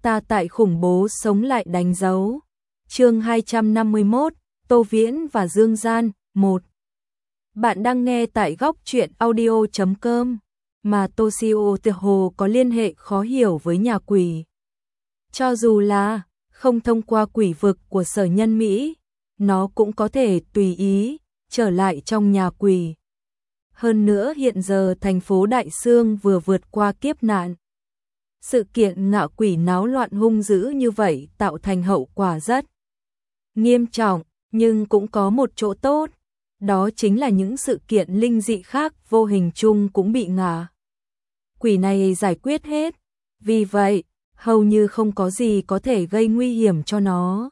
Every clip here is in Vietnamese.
ta tại khủng bố sống lại đánh dấu. Chương 251, Tô Viễn và Dương Gian, 1. Bạn đang nghe tại góc truyện audio.com, mà Toshio tựa hồ có liên hệ khó hiểu với nhà quỷ. Cho dù là không thông qua quỷ vực của sở nhân Mỹ, nó cũng có thể tùy ý trở lại trong nhà quỷ. Hơn nữa hiện giờ thành phố Đại Sương vừa vượt qua kiếp nạn. Sự kiện ngạ quỷ náo loạn hung dữ như vậy tạo thành hậu quả rất nghiêm trọng, nhưng cũng có một chỗ tốt. Đó chính là những sự kiện linh dị khác vô hình chung cũng bị ngạ quỷ này giải quyết hết. Vì vậy, hầu như không có gì có thể gây nguy hiểm cho nó.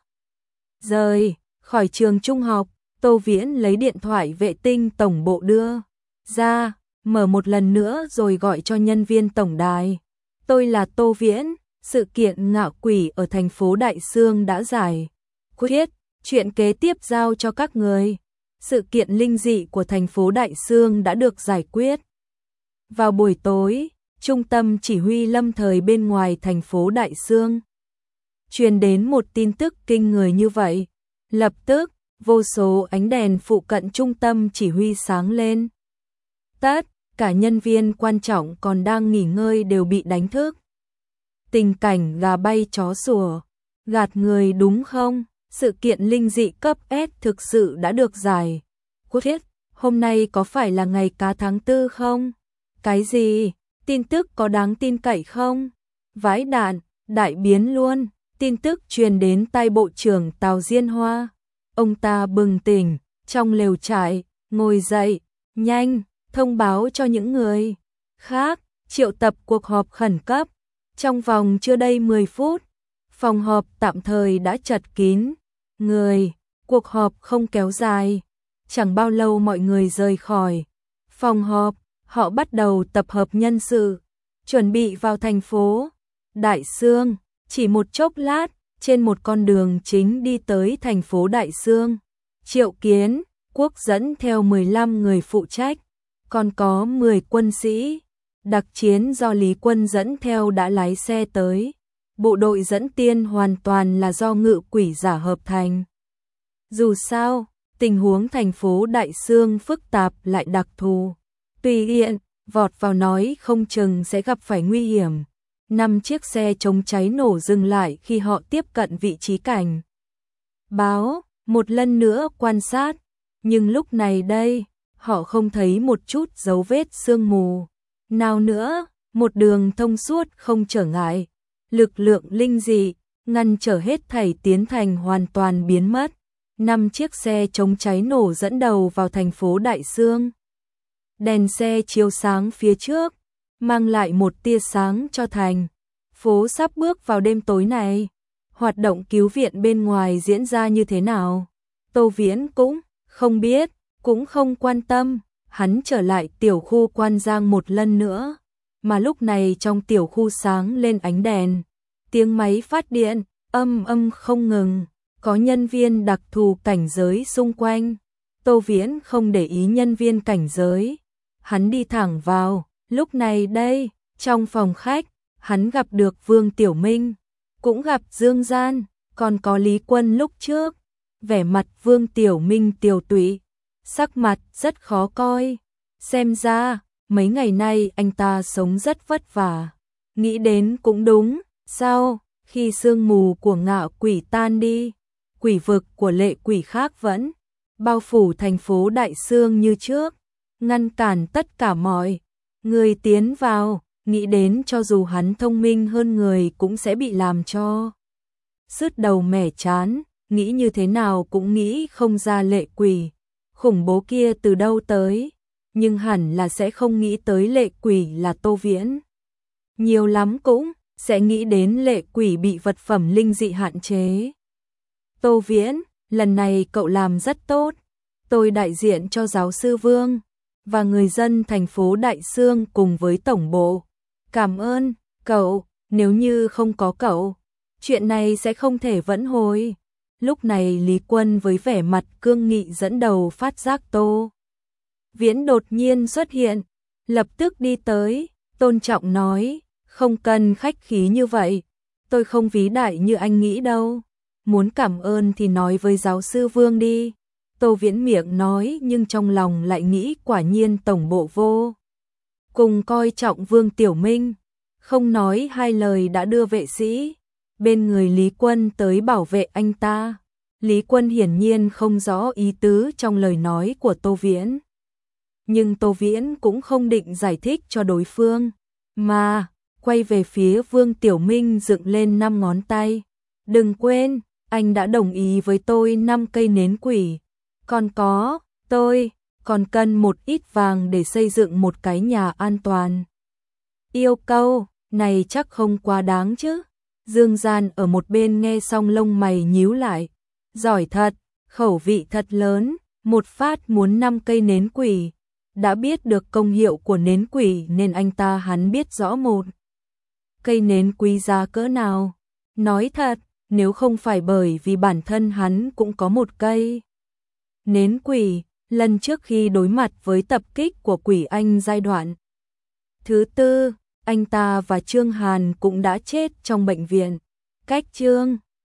Rời khỏi trường trung học, Tô Viễn lấy điện thoại vệ tinh tổng bộ đưa ra, mở một lần nữa rồi gọi cho nhân viên tổng đài. Tôi là Tô Viễn, sự kiện ngạ quỷ ở thành phố Đại Sương đã giải quyết, chuyện kế tiếp giao cho các người. Sự kiện linh dị của thành phố Đại Sương đã được giải quyết. Vào buổi tối, trung tâm chỉ huy lâm thời bên ngoài thành phố Đại Sương truyền đến một tin tức kinh người như vậy. Lập tức, vô số ánh đèn phụ cận trung tâm chỉ huy sáng lên. Tất cả nhân viên quan trọng còn đang nghỉ ngơi đều bị đánh thức. Tình cảnh gà bay chó sủa, gạt người đúng không? Sự kiện linh dị cấp S thực sự đã được giải quyết. Hôm nay có phải là ngày cá tháng 4 không? Cái gì? Tin tức có đáng tin cậy không? Vãi đạn, đại biến luôn. Tin tức truyền đến tai Bộ trưởng Tào Diên Hoa. Ông ta bừng tỉnh, trong lều trại, ngồi dậy, nhanh, thông báo cho những người khác, triệu tập cuộc họp khẩn cấp. Trong vòng chưa đầy 10 phút, phòng họp tạm thời đã chật kín người. Cuộc họp không kéo dài, chẳng bao lâu mọi người rời khỏi phòng họp. Họ bắt đầu tập hợp nhân sự, chuẩn bị vào thành phố Đại Sương. Chỉ một chốc lát, trên một con đường chính đi tới thành phố Đại Sương, Triệu Kiến Quốc dẫn theo 15 người phụ trách, còn có 10 quân sĩ đặc chiến do Lý Quân dẫn theo đã lái xe tới. Bộ đội dẫn tiên hoàn toàn là do ngự quỷ giả hợp thành. Dù sao, tình huống thành phố Đại Sương phức tạp lại đặc thù. Tùy tiện vọt vào nói không chừng sẽ gặp phải nguy hiểm. 5 chiếc xe chống cháy nổ dừng lại khi họ tiếp cận vị trí cảnh báo, một lần nữa quan sát. Nhưng lúc này đây, họ không thấy một chút dấu vết sương mù nào nữa, một đường thông suốt không trở ngại. Lực lượng linh dị ngăn trở hết thảy tiến thành hoàn toàn biến mất. 5 chiếc xe chống cháy nổ dẫn đầu vào thành phố Đại Sương. Đèn xe chiếu sáng phía trước, mang lại một tia sáng cho thành phố sắp bước vào đêm tối này. Hoạt động cứu viện bên ngoài diễn ra như thế nào? Tô Viễn cũng không biết, cũng không quan tâm. Hắn trở lại tiểu khu Quan Giang một lần nữa, mà lúc này trong tiểu khu sáng lên ánh đèn, tiếng máy phát điện âm không ngừng, có nhân viên đặc thù cảnh giới xung quanh. Tô Viễn không để ý nhân viên cảnh giới, hắn đi thẳng vào. Lúc này đây, trong phòng khách, hắn gặp được Vương Tiểu Minh, cũng gặp Dương Gian, còn có Lý Quân lúc trước. Vẻ mặt Vương Tiểu Minh tiều tụy, sắc mặt rất khó coi. Xem ra, mấy ngày nay anh ta sống rất vất vả. Nghĩ đến cũng đúng, sau khi sương mù của ngạ quỷ tan đi, quỷ vực của lệ quỷ khác vẫn bao phủ thành phố Đại Sương như trước, ngăn cản tất cả mọi người tiến vào. Nghĩ đến cho dù hắn thông minh hơn người cũng sẽ bị làm cho sứt đầu mẻ chán. Nghĩ như thế nào cũng nghĩ không ra lệ quỷ khủng bố kia từ đâu tới, nhưng hẳn là sẽ không nghĩ tới lệ quỷ là Tô Viễn. Nhiều lắm cũng sẽ nghĩ đến lệ quỷ bị vật phẩm linh dị hạn chế. Tô Viễn, lần này cậu làm rất tốt. Tôi đại diện cho giáo sư Vương và người dân thành phố Đại Sương cùng với tổng bộ. Cảm ơn cậu, nếu như không có cậu, chuyện này sẽ không thể vãn hồi. Lúc này Lý Quân với vẻ mặt cương nghị dẫn đầu phát giác Tô Viễn đột nhiên xuất hiện, lập tức đi tới, tôn trọng nói, không cần khách khí như vậy. tôi không vĩ đại như anh nghĩ đâu. Muốn cảm ơn thì nói với giáo sư Vương đi. Tô Viễn miệng nói nhưng trong lòng lại nghĩ quả nhiên tổng bộ vô cùng coi trọng Vương Tiểu Minh. Không nói hai lời đã đưa vệ sĩ bên người Lý Quân tới bảo vệ anh ta. Lý Quân hiển nhiên không rõ ý tứ trong lời nói của Tô Viễn. Nhưng Tô Viễn cũng không định giải thích cho đối phương, mà quay về phía Vương Tiểu Minh dựng lên 5 ngón tay. Đừng quên, anh đã đồng ý với tôi 5 cây nến quỷ. Còn có, tôi còn cần một ít vàng để xây dựng một cái nhà an toàn. Yêu cầu này chắc không quá đáng chứ. Dương Gian ở một bên nghe xong lông mày nhíu lại. Giỏi thật, khẩu vị thật lớn, một phát muốn 5 cây nến quỷ. Đã biết được công hiệu của nến quỷ nên anh ta hắn biết rõ một cây nến quý giá cỡ nào. Nói thật, nếu không phải bởi vì bản thân hắn cũng có một cây nến quỷ, lần trước khi đối mặt với tập kích của quỷ anh giai đoạn thứ 4, anh ta và Trương Hàn cũng đã chết trong bệnh viện. Cách Trương